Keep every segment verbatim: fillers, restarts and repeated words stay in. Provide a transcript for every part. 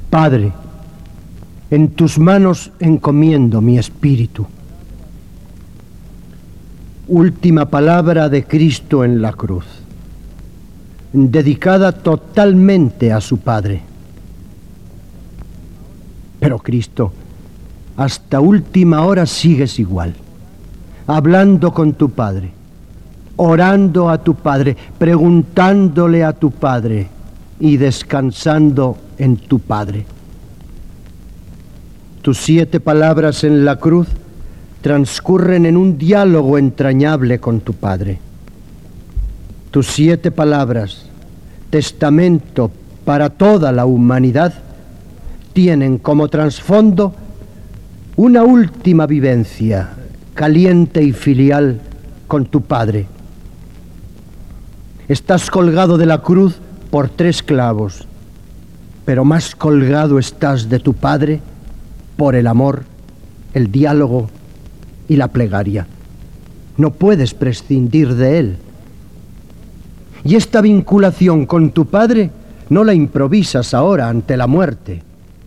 Padre, en tus manos encomiendo mi espíritu. Última palabra de Cristo en la cruz, dedicada totalmente a su Padre. Pero Cristo, hasta última hora sigues igual, hablando con tu Padre, orando a tu Padre, preguntándole a tu Padre y descansando en tu Padre. Tus siete palabras en la cruz transcurren en un diálogo entrañable con tu Padre. Tus siete palabras, testamento para toda la humanidad, tienen como trasfondo una última vivencia caliente y filial con tu Padre. Estás colgado de la cruz por tres clavos, pero más colgado estás de tu Padre por el amor, el diálogo y la plegaria. No puedes prescindir de él. Y esta vinculación con tu Padre no la improvisas ahora ante la muerte.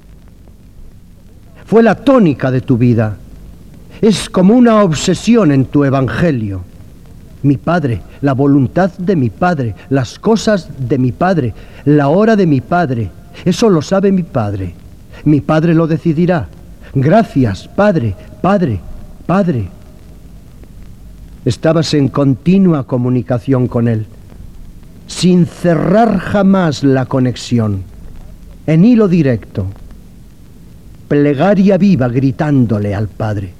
Fue la tónica de tu vida. Es como una obsesión en tu evangelio. Mi Padre, la voluntad de mi Padre, las cosas de mi Padre, la hora de mi Padre. Eso lo sabe mi Padre. Mi Padre lo decidirá. Gracias, Padre, Padre, Padre. Estabas en continua comunicación con Él, sin cerrar jamás la conexión, en hilo directo, plegaria viva gritándole al Padre.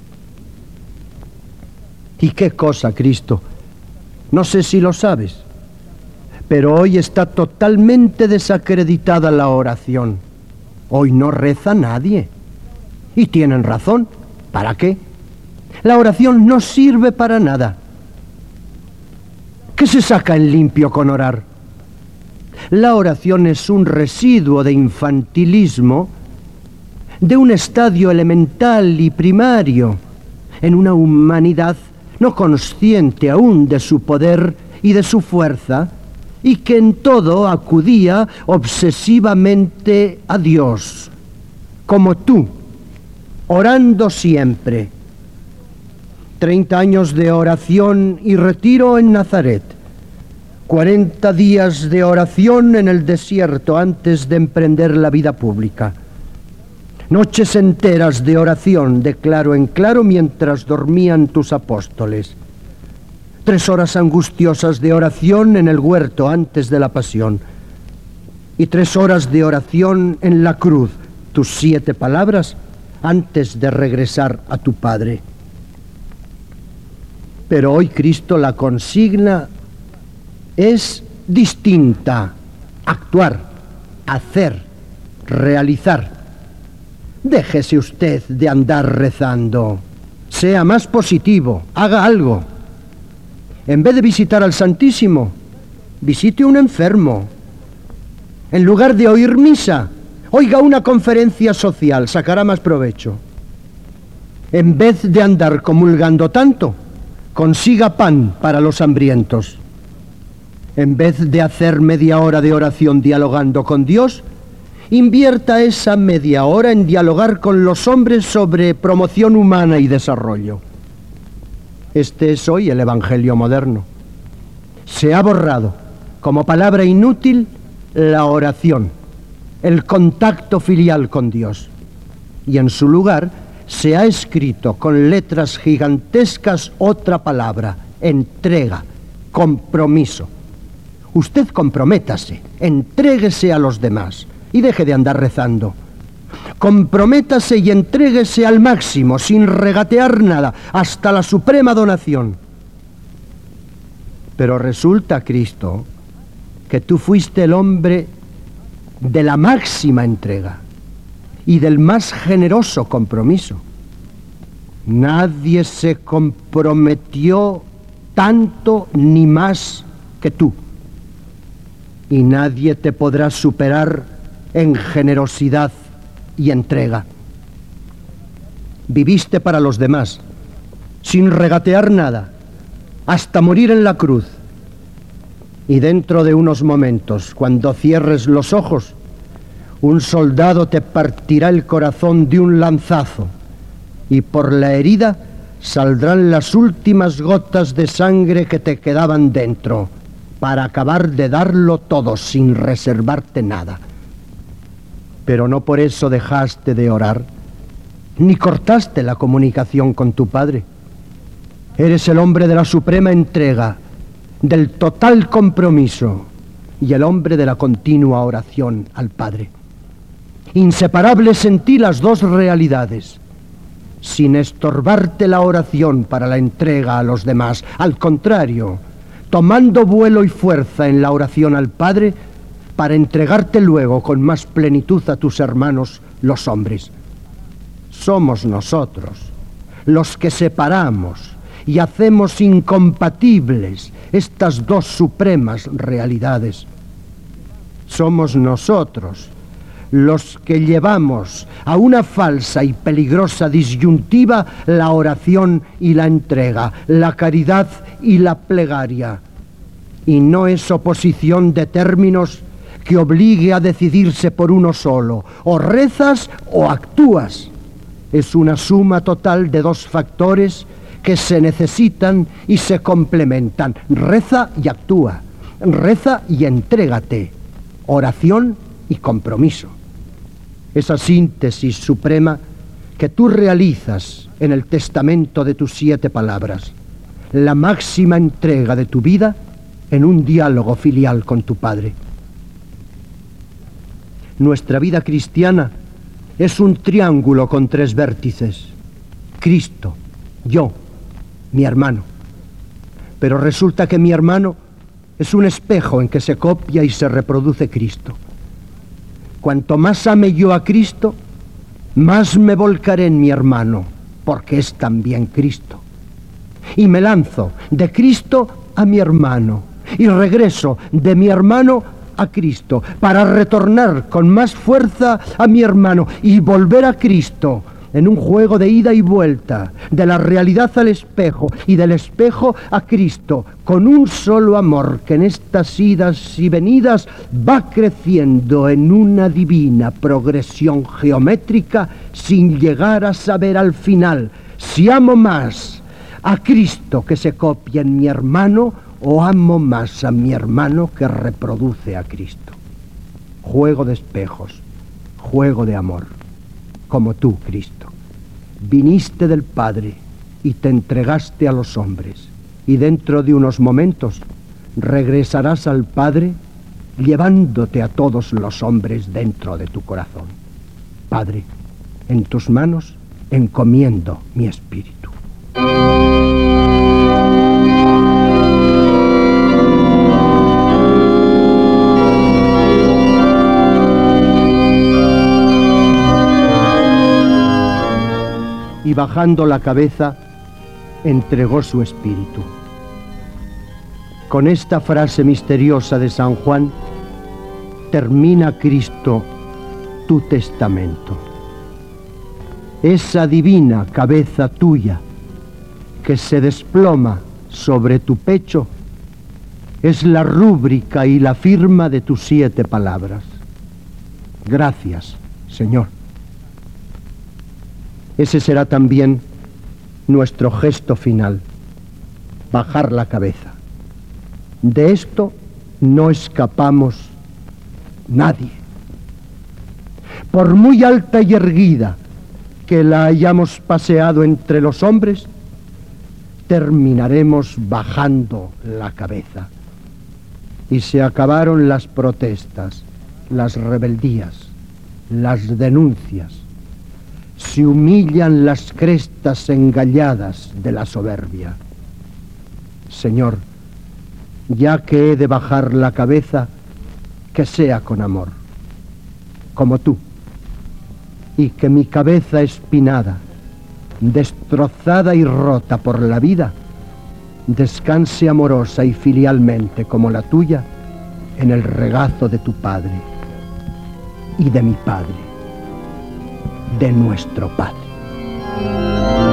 ¿Y qué cosa, Cristo? No sé si lo sabes, pero hoy está totalmente desacreditada la oración. Hoy no reza nadie. Y tienen razón. ¿Para qué? La oración no sirve para nada. ¿Qué se saca en limpio con orar? La oración es un residuo de infantilismo de un estadio elemental y primario en una humanidad no consciente aún de su poder y de su fuerza, y que en todo acudía obsesivamente a Dios, como tú, orando siempre. Treinta años de oración y retiro en Nazaret, cuarenta días de oración en el desierto antes de emprender la vida pública, noches enteras de oración de claro en claro mientras dormían tus apóstoles, tres horas angustiosas de oración en el huerto antes de la pasión, y tres horas de oración en la cruz, tus siete palabras antes de regresar a tu Padre. Pero hoy, Cristo, la consigna es distinta: actuar, hacer, realizar. Déjese usted de andar rezando. Sea más positivo, haga algo. En vez de visitar al Santísimo, visite a un enfermo. En lugar de oír misa, oiga una conferencia social, sacará más provecho. En vez de andar comulgando tanto, consiga pan para los hambrientos. En vez de hacer media hora de oración dialogando con Dios, invierta esa media hora en dialogar con los hombres sobre promoción humana y desarrollo. Este es hoy el Evangelio moderno. Se ha borrado como palabra inútil la oración, el contacto filial con Dios, y en su lugar se ha escrito con letras gigantescas otra palabra: entrega, compromiso. Usted comprométase, entréguese a los demás y deje de andar rezando. Comprométase y entréguese al máximo, sin regatear nada, hasta la suprema donación. Pero resulta, Cristo, que tú fuiste el hombre de la máxima entrega y del más generoso compromiso. Nadie se comprometió tanto ni más que tú, y nadie te podrá superar en generosidad y entrega. Viviste para los demás, sin regatear nada, hasta morir en la cruz. Y dentro de unos momentos, cuando cierres los ojos, Un soldado te partirá el corazón de un lanzazo y por la herida saldrán las últimas gotas de sangre que te quedaban dentro para acabar de darlo todo sin reservarte nada. Pero no por eso dejaste de orar, ni cortaste la comunicación con tu Padre. Eres el hombre de la suprema entrega, del total compromiso y el hombre de la continua oración al Padre. Inseparables en ti las dos realidades, sin estorbarte la oración para la entrega a los demás. Al contrario, tomando vuelo y fuerza en la oración al Padre para entregarte luego con más plenitud a tus hermanos, los hombres. Somos nosotros los que separamos y hacemos incompatibles estas dos supremas realidades. Somos nosotros los que llevamos a una falsa y peligrosa disyuntiva la oración y la entrega, la caridad y la plegaria. Y no es oposición de términos que obligue a decidirse por uno solo, o rezas o actúas. Es una suma total de dos factores que se necesitan y se complementan. Reza y actúa, reza y entrégate, oración y compromiso. Esa síntesis suprema que tú realizas en el testamento de tus siete palabras, la máxima entrega de tu vida en un diálogo filial con tu Padre. Nuestra vida cristiana es un triángulo con tres vértices: Cristo, yo, mi hermano. Pero resulta que mi hermano es un espejo en que se copia y se reproduce Cristo. Cuanto más ame yo a Cristo, más me volcaré en mi hermano, porque es también Cristo. Y me lanzo de Cristo a mi hermano, y regreso de mi hermano a Cristo, para retornar con más fuerza a mi hermano y volver a Cristo, en un juego de ida y vuelta, de la realidad al espejo y del espejo a Cristo, con un solo amor que en estas idas y venidas va creciendo en una divina progresión geométrica sin llegar a saber al final si amo más a Cristo que se copia en mi hermano o amo más a mi hermano que reproduce a Cristo. Juego de espejos, juego de amor, como tú, Cristo. Viniste del Padre y te entregaste a los hombres, y dentro de unos momentos regresarás al Padre llevándote a todos los hombres dentro de tu corazón. Padre, en tus manos encomiendo mi espíritu. Y bajando la cabeza, entregó su espíritu. Con esta frase misteriosa de San Juan, termina Cristo tu testamento. Esa divina cabeza tuya que se desploma sobre tu pecho es la rúbrica y la firma de tus siete palabras. Gracias, Señor. Ese será también nuestro gesto final, bajar la cabeza. De esto no escapamos nadie. Por muy alta y erguida que la hayamos paseado entre los hombres, terminaremos bajando la cabeza. Y se acabaron las protestas, las rebeldías, las denuncias. Se humillan las crestas engalladas de la soberbia. Señor, ya que he de bajar la cabeza, que sea con amor, como tú, y que mi cabeza espinada, destrozada y rota por la vida, descanse amorosa y filialmente como la tuya en el regazo de tu Padre y de mi Padre, de nuestro Padre.